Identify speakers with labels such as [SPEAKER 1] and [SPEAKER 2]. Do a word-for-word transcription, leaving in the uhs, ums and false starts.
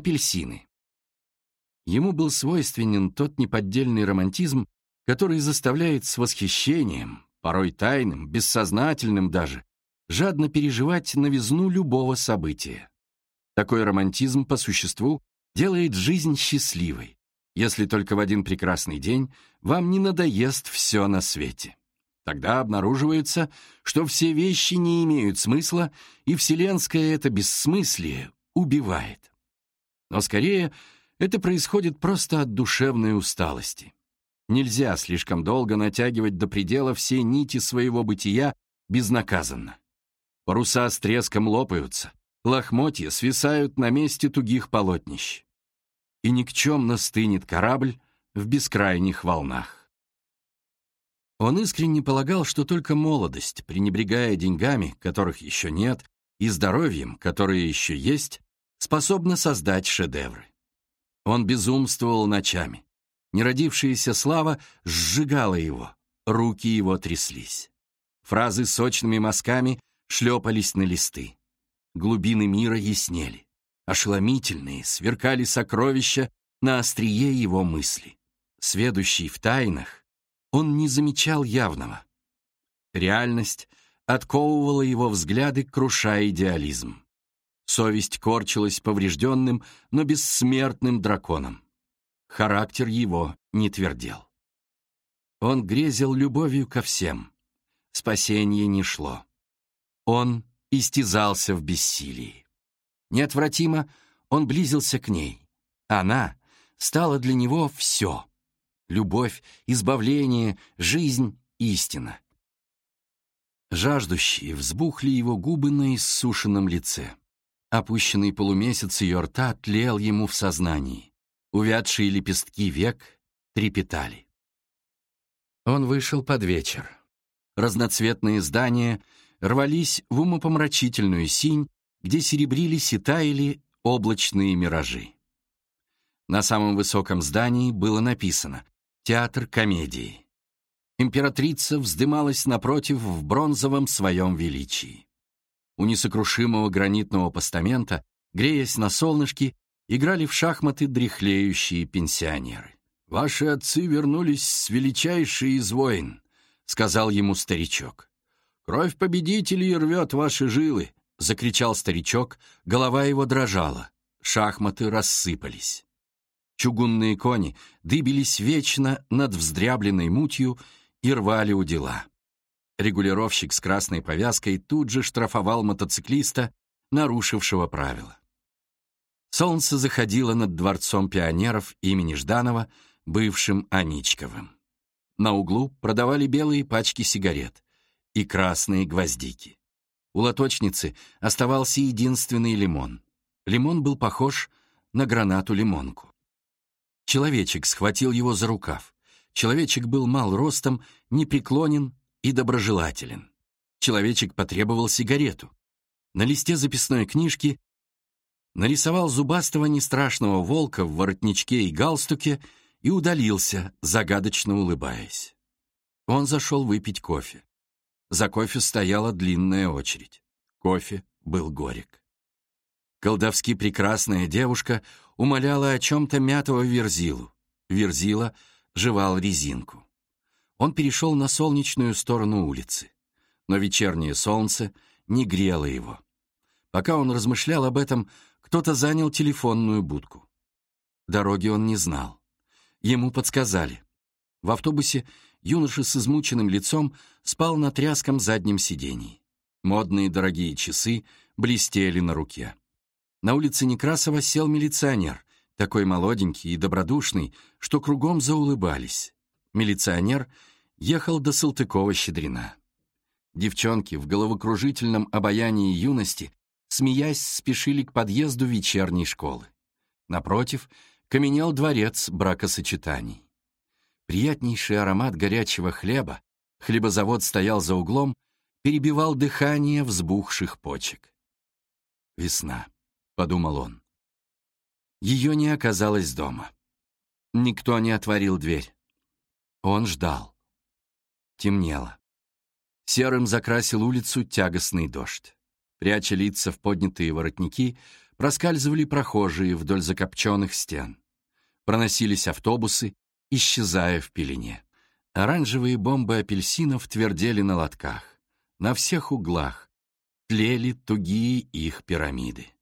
[SPEAKER 1] апельсины. Ему был свойственен тот неподдельный романтизм, который заставляет с восхищением, порой тайным, бессознательным даже, жадно переживать новизну любого события. Такой романтизм, по существу, делает жизнь счастливой, если только в один прекрасный день вам не надоест все на свете. Тогда обнаруживается, что все вещи не имеют смысла, и вселенское это бессмыслие убивает. Но скорее это происходит просто от душевной усталости. Нельзя слишком долго натягивать до предела все нити своего бытия безнаказанно. Паруса с треском лопаются, лохмотья свисают на месте тугих полотнищ. И никчемно стынет корабль в бескрайних волнах. Он искренне полагал, что только молодость, пренебрегая деньгами, которых еще нет, и здоровьем, которое еще есть, способна создать шедевры. Он безумствовал ночами. Неродившаяся слава сжигала его, руки его тряслись. Фразы сочными мазками шлепались на листы. Глубины мира яснели. Ошеломительные сверкали сокровища на острие его мысли. Сведущий в тайнах, он не замечал явного. Реальность отковывала его взгляды, крушая идеализм. Совесть корчилась поврежденным, но бессмертным драконом. Характер его не твердел. Он грезил любовью ко всем. Спасение не шло. Он истязался в бессилии. Неотвратимо он близился к ней. Она стала для него все. Любовь, избавление, жизнь, истина. Жаждущие взбухли его губы на иссушенном лице. Опущенный полумесяц ее рта тлел ему в сознании. Увядшие лепестки век трепетали. Он вышел под вечер. Разноцветные здания рвались в умопомрачительную синь, где серебрились и таяли облачные миражи. На самом высоком здании было написано «Театр комедии». Императрица вздымалась напротив в бронзовом своем величии. У несокрушимого гранитного постамента, греясь на солнышке, играли в шахматы дряхлеющие пенсионеры. «Ваши отцы вернулись с величайшей из войн», — сказал ему старичок. «Кровь победителей рвет ваши жилы», — закричал старичок, голова его дрожала, шахматы рассыпались. Чугунные кони дыбились вечно над вздрябленной мутью и рвали удила. Регулировщик с красной повязкой тут же штрафовал мотоциклиста, нарушившего правила. Солнце заходило над дворцом пионеров имени Жданова, бывшим Аничковым. На углу продавали белые пачки сигарет и красные гвоздики. У лоточницы оставался единственный лимон. Лимон был похож на гранату-лимонку. Человечек схватил его за рукав. Человечек был мал ростом, непреклонен и доброжелателен. Человечек потребовал сигарету. На листе записной книжки нарисовал зубастого нестрашного волка в воротничке и галстуке и удалился, загадочно улыбаясь. Он зашел выпить кофе. За кофе стояла длинная очередь. Кофе был горек. Колдовски прекрасная девушка умоляла о чем-то мятого Верзилу. Верзила жевал резинку. Он перешел на солнечную сторону улицы. Но вечернее солнце не грело его. Пока он размышлял об этом, кто-то занял телефонную будку. Дороги он не знал. Ему подсказали. В автобусе юноша с измученным лицом спал на тряском заднем сидении. Модные дорогие часы блестели на руке. На улице Некрасова сел милиционер, такой молоденький и добродушный, что кругом заулыбались. Милиционер ехал до Салтыкова-Щедрина. Девчонки в головокружительном обаянии юности, смеясь, спешили к подъезду вечерней школы. Напротив каменел дворец бракосочетаний. Приятнейший аромат горячего хлеба, хлебозавод стоял за углом, перебивал дыхание взбухших почек. «Весна», — подумал он. Ее не оказалось дома. Никто не отворил дверь. Он ждал. Темнело. Серым закрасил улицу тягостный дождь. Пряча лица в поднятые воротники, Проскальзывали прохожие вдоль закопченных стен. Проносились автобусы, исчезая в пелене. Оранжевые бомбы апельсинов твердели на лотках. На всех углах тлели тугие их пирамиды.